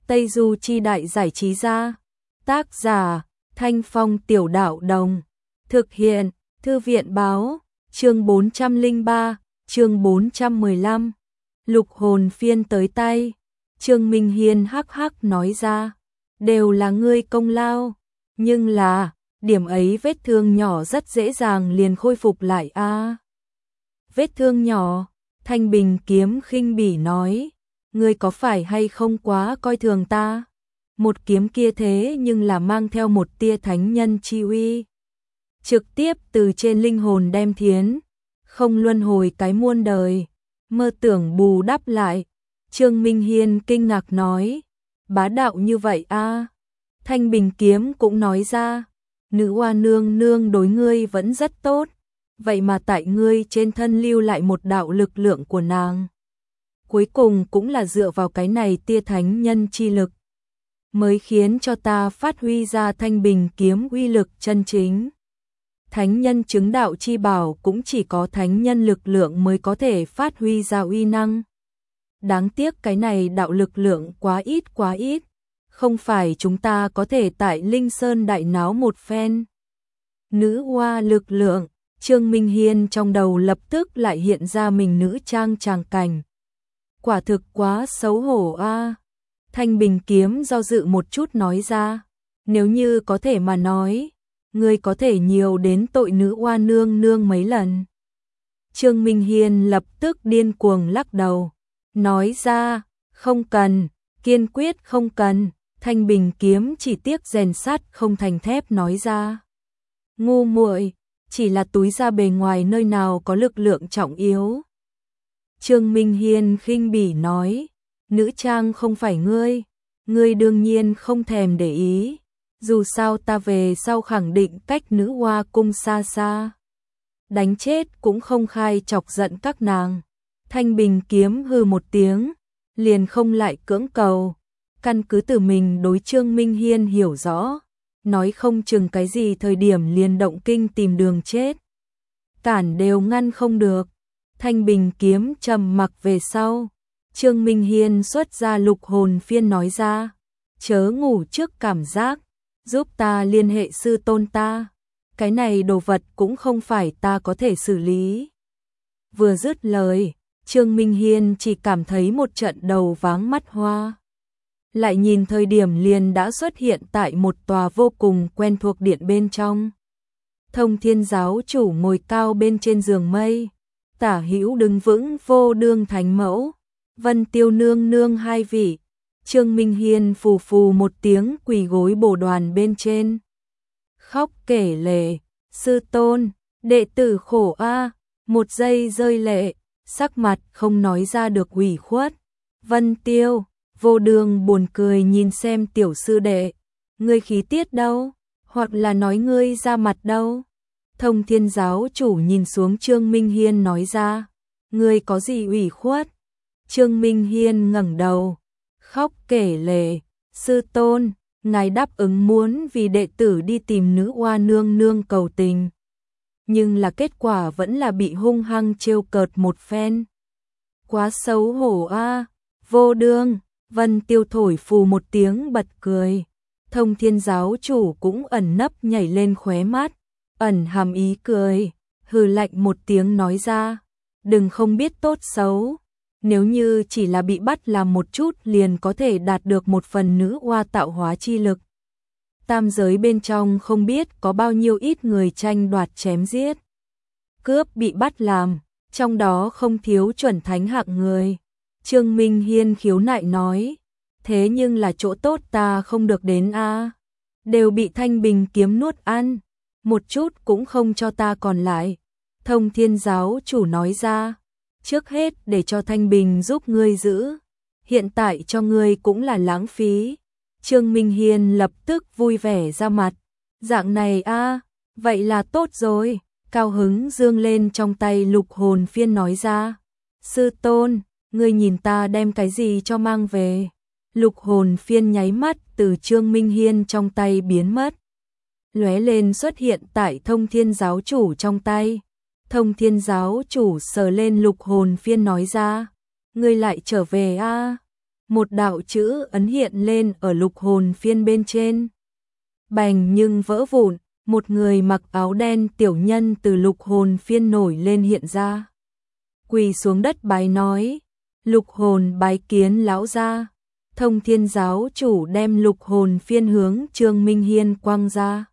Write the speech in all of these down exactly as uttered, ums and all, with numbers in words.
Tây Du Chi Đại Giải Trí Gia. Tác giả, Thanh Phong Tiểu Đạo Đồng. Thực hiện, Thư viện Báo. Chương bốn trăm lẻ ba, chương bốn trăm mười lăm. Lục hồn phiên tới tay. Trương Minh Hiên hắc hắc nói ra. Đều là ngươi công lao. Nhưng là, điểm ấy vết thương nhỏ rất dễ dàng liền khôi phục lại a. À, vết thương nhỏ, Thanh Bình Kiếm khinh bỉ nói. Ngươi có phải hay không quá coi thường ta? Một kiếm kia thế nhưng là mang theo một tia thánh nhân chi uy. Trực tiếp từ trên linh hồn đem thiến. Không luân hồi cái muôn đời. Mơ tưởng bù đắp lại. Trương Minh Hiên kinh ngạc nói. Bá đạo như vậy a. À. Thanh Bình Kiếm cũng nói ra. Nữ oa nương nương đối ngươi vẫn rất tốt. Vậy mà tại ngươi trên thân lưu lại một đạo lực lượng của nàng. Cuối cùng cũng là dựa vào cái này tia thánh nhân chi lực. Mới khiến cho ta phát huy ra Thanh Bình Kiếm uy lực chân chính. Thánh nhân chứng đạo chi bảo cũng chỉ có thánh nhân lực lượng mới có thể phát huy ra uy năng. Đáng tiếc cái này đạo lực lượng quá ít quá ít. Không phải chúng ta có thể tại Linh Sơn đại náo một phen. Nữ oa lực lượng, Trương Minh Hiên trong đầu lập tức lại hiện ra mình nữ trang tràng cảnh. Quả thực quá xấu hổ a. À. Thanh Bình Kiếm do dự một chút nói ra. Nếu như có thể mà nói, ngươi có thể nhiều đến tội nữ oa nương nương mấy lần. Trương Minh Hiên lập tức điên cuồng lắc đầu. Nói ra, không cần, kiên quyết không cần. Thanh Bình Kiếm chỉ tiếc rèn sắt không thành thép nói ra. Ngu muội, chỉ là túi da bề ngoài nơi nào có lực lượng trọng yếu. Trương Minh Hiên khinh bỉ nói, nữ trang không phải ngươi, ngươi đương nhiên không thèm để ý, dù sao ta về sau khẳng định cách nữ hoa cung xa xa. Đánh chết cũng không khai chọc giận các nàng. Thanh Bình Kiếm hừ một tiếng, liền không lại cưỡng cầu, căn cứ từ mình đối Trương Minh Hiên hiểu rõ, nói không chừng cái gì thời điểm liền động kinh tìm đường chết. Cản đều ngăn không được. Thanh Bình Kiếm trầm mặc về sau. Trương Minh Hiên xuất ra lục hồn phiên nói ra. Chớ ngủ trước cảm giác. Giúp ta liên hệ sư tôn ta. Cái này đồ vật cũng không phải ta có thể xử lý. Vừa dứt lời, Trương Minh Hiên chỉ cảm thấy một trận đầu váng mắt hoa. Lại nhìn thời điểm liền đã xuất hiện tại một tòa vô cùng quen thuộc điện bên trong. Thông Thiên giáo chủ ngồi cao bên trên giường mây. Tả hữu đứng vững vô đương thánh mẫu, Vân Tiêu nương nương hai vị. Trương Minh Hiên phù phù một tiếng quỳ gối bồ đoàn bên trên. Khóc kể lệ, sư tôn, đệ tử khổ a. Một giây rơi lệ, sắc mặt không nói ra được ủy khuất. Vân Tiêu, vô đương buồn cười nhìn xem tiểu sư đệ. Ngươi khí tiết đâu, hoặc là nói ngươi ra mặt đâu. Thông Thiên giáo chủ nhìn xuống Trương Minh Hiên nói ra, ngươi có gì ủy khuất? Trương Minh Hiên ngẩng đầu, khóc kể lệ, sư tôn, ngài đáp ứng muốn vì đệ tử đi tìm nữ oa nương nương cầu tình. Nhưng là kết quả vẫn là bị hung hăng trêu cợt một phen. Quá xấu hổ a. À. Vô đương, Vân Tiêu thổi phù một tiếng bật cười. Thông Thiên giáo chủ cũng ẩn nấp nhảy lên khóe mắt. Ẩn hàm ý cười, hừ lạnh một tiếng nói ra, đừng không biết tốt xấu, nếu như chỉ là bị bắt làm một chút liền có thể đạt được một phần nữ oa tạo hóa chi lực. Tam giới bên trong không biết có bao nhiêu ít người tranh đoạt chém giết, cướp bị bắt làm, trong đó không thiếu chuẩn thánh hạng người. Trương Minh Hiên khiếu nại nói, thế nhưng là chỗ tốt ta không được đến a, à. Đều bị Thanh Bình Kiếm nuốt ăn. Một chút cũng không cho ta còn lại. Thông Thiên giáo chủ nói ra, trước hết để cho Thanh Bình giúp ngươi giữ, hiện tại cho ngươi cũng là lãng phí. Trương Minh Hiên lập tức vui vẻ ra mặt, dạng này a, à, vậy là tốt rồi. Cao hứng dương lên trong tay lục hồn phiên nói ra, sư tôn, ngươi nhìn ta đem cái gì cho mang về. Lục hồn phiên nháy mắt từ Trương Minh Hiên trong tay biến mất, lóe lên xuất hiện tại Thông Thiên giáo chủ trong tay. Thông Thiên giáo chủ sờ lên lục hồn phiên nói ra, ngươi lại trở về a. À? một đạo chữ ấn hiện lên ở lục hồn phiên bên trên. Bành nhưng vỡ vụn, một người mặc áo đen tiểu nhân từ lục hồn phiên nổi lên hiện ra. Quỳ xuống đất bái nói, lục hồn bái kiến lão gia. Thông Thiên giáo chủ đem lục hồn phiên hướng Trương Minh Hiên quăng ra.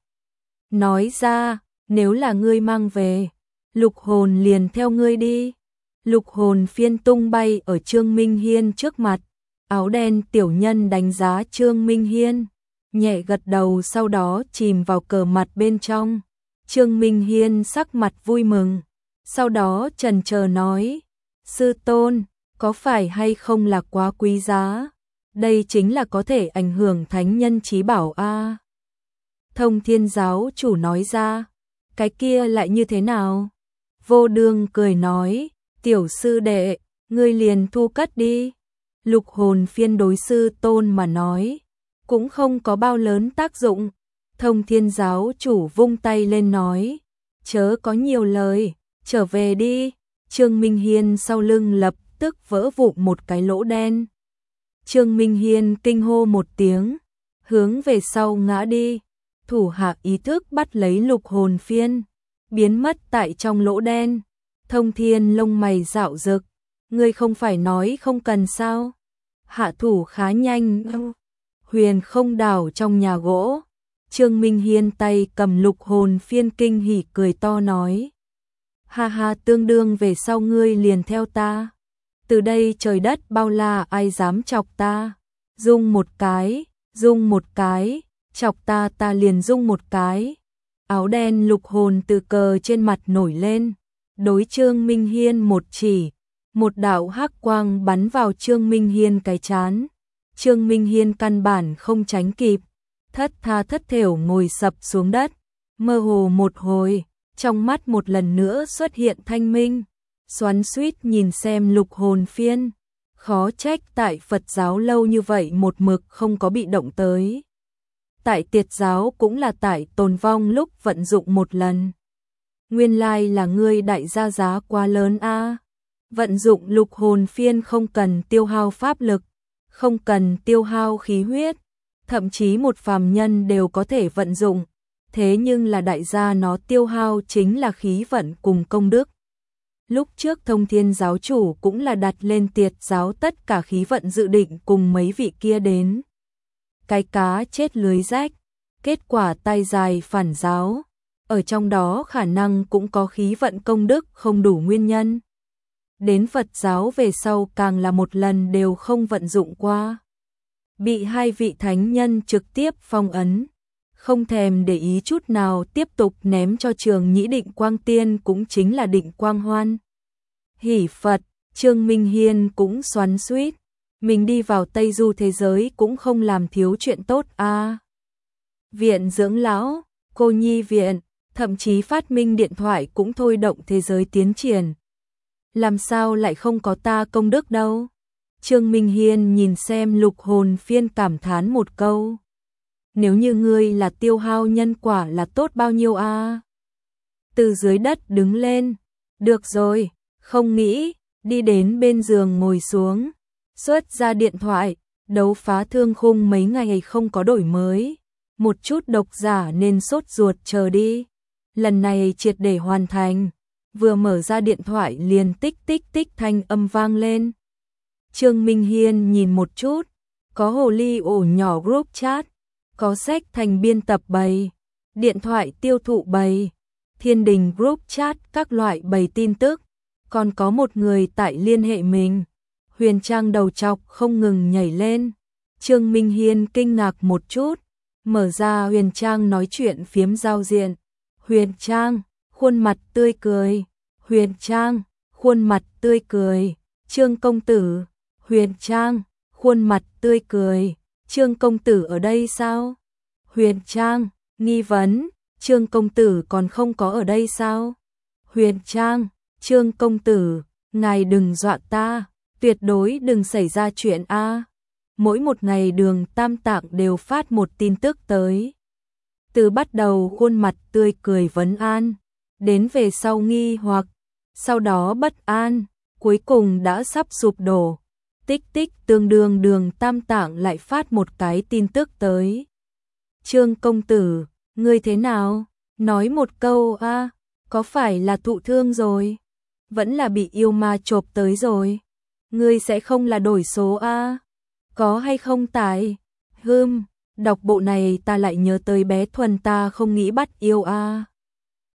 Nói ra, nếu là ngươi mang về, lục hồn liền theo ngươi đi. Lục hồn phiên tung bay ở Trương Minh Hiên trước mặt, áo đen tiểu nhân đánh giá Trương Minh Hiên, nhẹ gật đầu sau đó chìm vào cờ mặt bên trong. Trương Minh Hiên sắc mặt vui mừng, sau đó chần chờ nói, sư tôn, có phải hay không là quá quý giá? Đây chính là có thể ảnh hưởng thánh nhân chí bảo a. Thông Thiên giáo chủ nói ra, cái kia lại như thế nào? Vô Đương cười nói, tiểu sư đệ, ngươi liền thu cất đi. Lục hồn phiên đối sư tôn mà nói, cũng không có bao lớn tác dụng. Thông Thiên giáo chủ vung tay lên nói, chớ có nhiều lời, trở về đi. Trương Minh Hiên sau lưng lập tức vỡ vụn một cái lỗ đen. Trương Minh Hiên kinh hô một tiếng, hướng về sau ngã đi. Thủ hạ ý thức bắt lấy lục hồn phiên, biến mất tại trong lỗ đen. Thông Thiên lông mày dạo rực, ngươi không phải nói không cần sao? Hạ thủ khá nhanh. Huyền không đảo trong nhà gỗ, Trương Minh Hiên tay cầm lục hồn phiên kinh hỉ cười to nói, ha ha, tương đương về sau ngươi liền theo ta. Từ đây trời đất bao la ai dám chọc ta, dung một cái, dung một cái, chọc ta ta liền dung một cái. Áo đen lục hồn từ cờ trên mặt nổi lên, đối Trương Minh Hiên một chỉ, một đạo hắc quang bắn vào Trương Minh Hiên cái trán. Trương Minh Hiên căn bản không tránh kịp, thất tha thất thểu ngồi sập xuống đất, mơ hồ một hồi, trong mắt một lần nữa xuất hiện thanh minh, xoắn xuýt nhìn xem lục hồn phiên, khó trách tại Phật giáo lâu như vậy một mực không có bị động tới. Tại Tiệt giáo cũng là tại tồn vong lúc vận dụng một lần. Nguyên lai là ngươi đại gia giá quá lớn a. Vận dụng lục hồn phiên không cần tiêu hao pháp lực, không cần tiêu hao khí huyết, thậm chí một phàm nhân đều có thể vận dụng, thế nhưng là đại gia nó tiêu hao chính là khí vận cùng công đức. Lúc trước Thông Thiên giáo chủ cũng là đặt lên Tiệt giáo tất cả khí vận dự định cùng mấy vị kia đến. Cái cá chết lưới rách, kết quả tay dài phản giáo, ở trong đó khả năng cũng có khí vận công đức không đủ nguyên nhân. Đến Phật giáo về sau càng là một lần đều không vận dụng qua. Bị hai vị thánh nhân trực tiếp phong ấn, không thèm để ý chút nào tiếp tục ném cho Trường Nhĩ Định Quang Tiên cũng chính là Định Quang Hoan. Hỉ Phật, Trương Minh Hiên cũng xoắn xuýt, mình đi vào Tây Du thế giới cũng không làm thiếu chuyện tốt a. À. Viện dưỡng lão, cô nhi viện, thậm chí phát minh điện thoại cũng thôi động thế giới tiến triển. Làm sao lại không có ta công đức đâu? Trương Minh Hiên nhìn xem lục hồn phiên cảm thán một câu. Nếu như ngươi là tiêu hao nhân quả là tốt bao nhiêu a? À? Từ dưới đất đứng lên. Được rồi, không nghĩ, đi đến bên giường ngồi xuống. Xuất ra điện thoại, đấu phá thương khung mấy ngày không có đổi mới. Một chút độc giả nên sốt ruột chờ đi. Lần này triệt để hoàn thành. Vừa mở ra điện thoại liền tích tích tích thanh âm vang lên. Trương Minh Hiên nhìn một chút, có hồ ly ổ nhỏ group chat, có sách thành biên tập bày, điện thoại tiêu thụ bày, thiên đình group chat các loại bày tin tức, còn có một người tại liên hệ mình. Huyền Trang đầu chọc không ngừng nhảy lên. Trương Minh Hiên kinh ngạc một chút, mở ra Huyền Trang nói chuyện phiếm giao diện. Huyền Trang, khuôn mặt tươi cười. Huyền Trang, khuôn mặt tươi cười. Trương công tử. Huyền Trang, khuôn mặt tươi cười. Trương công tử ở đây sao? Huyền Trang, nghi vấn. Trương công tử còn không có ở đây sao? Huyền Trang, Trương công tử, ngài đừng dọa ta, tuyệt đối đừng xảy ra chuyện a. Mỗi một ngày Đường Tam Tạng đều phát một tin tức tới. Từ bắt đầu khuôn mặt tươi cười vấn an, đến về sau nghi hoặc, sau đó bất an, cuối cùng đã sắp sụp đổ. tích tích tương đương đường Tam Tạng lại phát một cái tin tức tới. Trương công tử, ngươi thế nào? Nói một câu a, có phải là thụ thương rồi? Vẫn là bị yêu ma chộp tới rồi? Ngươi sẽ không là đổi số a? Có hay không tài? Hừm, đọc bộ này ta lại nhớ tới bé Thuần ta không nghĩ bắt yêu a.